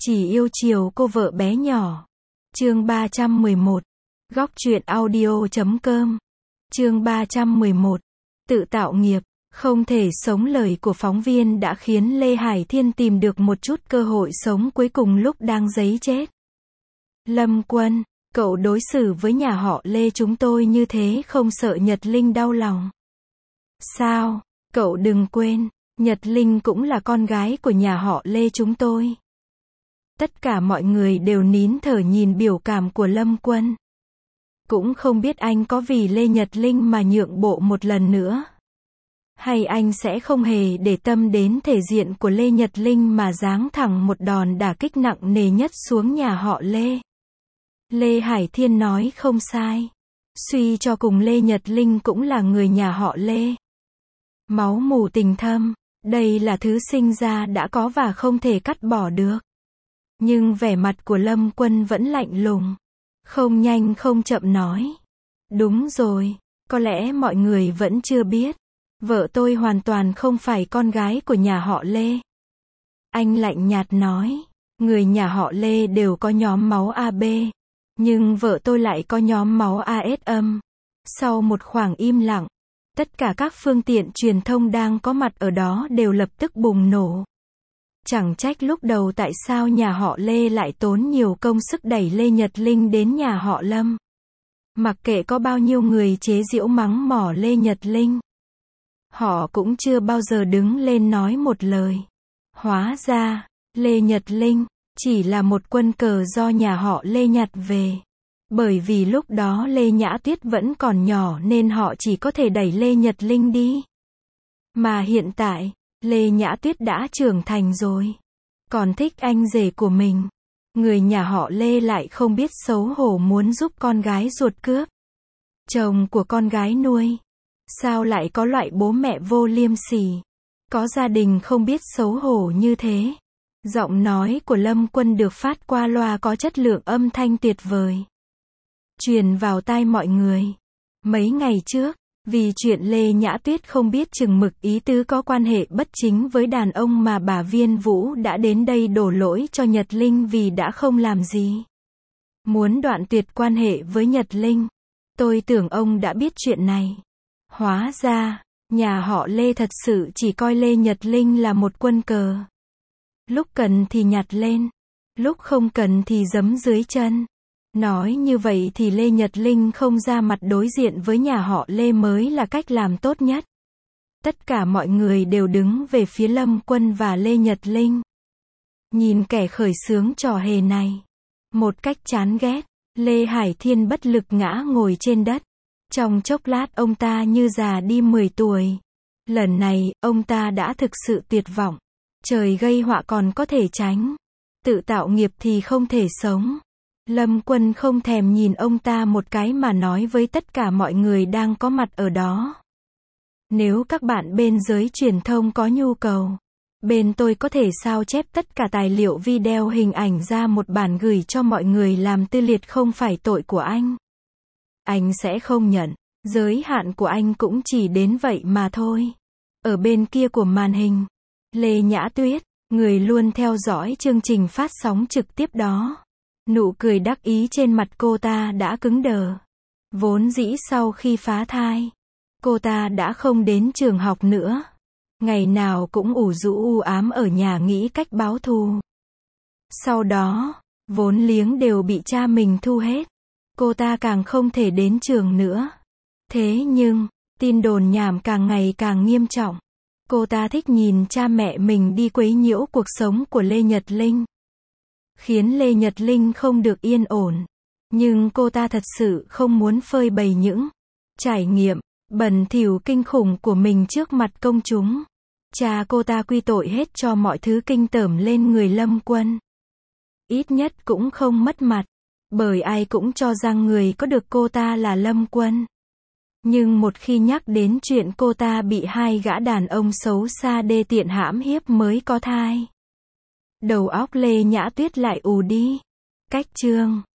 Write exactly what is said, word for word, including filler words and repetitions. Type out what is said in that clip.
Chỉ yêu chiều cô vợ bé nhỏ. Chương ba trăm mười một. Góc truyện audio chấm com. Chương ba trăm mười một. Tự tạo nghiệp. Không thể sống lời của phóng viên đã khiến Lê Hải Thiên tìm được một chút cơ hội sống cuối cùng lúc đang giấy chết. Lâm Quân, cậu đối xử với nhà họ Lê chúng tôi như thế không sợ Nhật Linh đau lòng? Sao? Cậu đừng quên, Nhật Linh cũng là con gái của nhà họ Lê chúng tôi. Tất cả mọi người đều nín thở nhìn biểu cảm của Lâm Quân. Cũng không biết anh có vì Lê Nhật Linh mà nhượng bộ một lần nữa. Hay anh sẽ không hề để tâm đến thể diện của Lê Nhật Linh mà giáng thẳng một đòn đả kích nặng nề nhất xuống nhà họ Lê. Lê Hải Thiên nói không sai. Suy cho cùng Lê Nhật Linh cũng là người nhà họ Lê. Máu mủ tình thâm, đây là thứ sinh ra đã có và không thể cắt bỏ được. Nhưng vẻ mặt của Lâm Quân vẫn lạnh lùng. Không nhanh không chậm nói. Đúng rồi, có lẽ mọi người vẫn chưa biết. Vợ tôi hoàn toàn không phải con gái của nhà họ Lê. Anh lạnh nhạt nói. Người nhà họ Lê đều có nhóm máu a bê. Nhưng vợ tôi lại có nhóm máu a ét âm. Sau một khoảng im lặng, tất cả các phương tiện truyền thông đang có mặt ở đó đều lập tức bùng nổ. Chẳng trách lúc đầu tại sao nhà họ Lê lại tốn nhiều công sức đẩy Lê Nhật Linh đến nhà họ Lâm. Mặc kệ có bao nhiêu người chế giễu mắng mỏ Lê Nhật Linh, họ cũng chưa bao giờ đứng lên nói một lời. Hóa ra, Lê Nhật Linh chỉ là một quân cờ do nhà họ Lê nhặt về. Bởi vì lúc đó Lê Nhã Tuyết vẫn còn nhỏ nên họ chỉ có thể đẩy Lê Nhật Linh đi. Mà hiện tại, Lê Nhã Tuyết đã trưởng thành rồi. Còn thích anh rể của mình. Người nhà họ Lê lại không biết xấu hổ muốn giúp con gái ruột cướp chồng của con gái nuôi. Sao lại có loại bố mẹ vô liêm sỉ, có gia đình không biết xấu hổ như thế. Giọng nói của Lâm Quân được phát qua loa có chất lượng âm thanh tuyệt vời, truyền vào tai mọi người. Mấy ngày trước, vì chuyện Lê Nhã Tuyết không biết chừng mực ý tứ có quan hệ bất chính với đàn ông mà bà Viên Vũ đã đến đây đổ lỗi cho Nhật Linh vì đã không làm gì. Muốn đoạn tuyệt quan hệ với Nhật Linh. Tôi tưởng ông đã biết chuyện này. Hóa ra, nhà họ Lê thật sự chỉ coi Lê Nhật Linh là một quân cờ. Lúc cần thì nhặt lên, lúc không cần thì giẫm dưới chân. Nói như vậy thì Lê Nhật Linh không ra mặt đối diện với nhà họ Lê mới là cách làm tốt nhất. Tất cả mọi người đều đứng về phía Lâm Quân và Lê Nhật Linh. Nhìn kẻ khởi xướng trò hề này. Một cách chán ghét, Lê Hải Thiên bất lực ngã ngồi trên đất. Trong chốc lát ông ta như già đi mười tuổi. Lần này, ông ta đã thực sự tuyệt vọng. Trời gây họa còn có thể tránh. Tự tạo nghiệp thì không thể sống. Lâm Quân không thèm nhìn ông ta một cái mà nói với tất cả mọi người đang có mặt ở đó. Nếu các bạn bên giới truyền thông có nhu cầu, bên tôi có thể sao chép tất cả tài liệu video hình ảnh ra một bản gửi cho mọi người làm tư liệt không phải tội của anh. Anh sẽ không nhận, giới hạn của anh cũng chỉ đến vậy mà thôi. Ở bên kia của màn hình, Lê Nhã Tuyết, người luôn theo dõi chương trình phát sóng trực tiếp đó. Nụ cười đắc ý trên mặt cô ta đã cứng đờ. Vốn dĩ sau khi phá thai, cô ta đã không đến trường học nữa. Ngày nào cũng ủ rũ u ám ở nhà nghĩ cách báo thù. Sau đó, vốn liếng đều bị cha mình thu hết. Cô ta càng không thể đến trường nữa. Thế nhưng, tin đồn nhảm càng ngày càng nghiêm trọng. Cô ta thích nhìn cha mẹ mình đi quấy nhiễu cuộc sống của Lê Nhật Linh. Khiến Lê Nhật Linh không được yên ổn. Nhưng cô ta thật sự không muốn phơi bày những trải nghiệm bẩn thỉu kinh khủng của mình trước mặt công chúng. Cha cô ta quy tội hết cho mọi thứ kinh tởm lên người Lâm Quân. Ít nhất cũng không mất mặt. Bởi ai cũng cho rằng người có được cô ta là Lâm Quân. Nhưng một khi nhắc đến chuyện cô ta bị hai gã đàn ông xấu xa đê tiện hãm hiếp mới có thai, đầu óc Lê Nhã Tuyết lại ù đi. Cách chương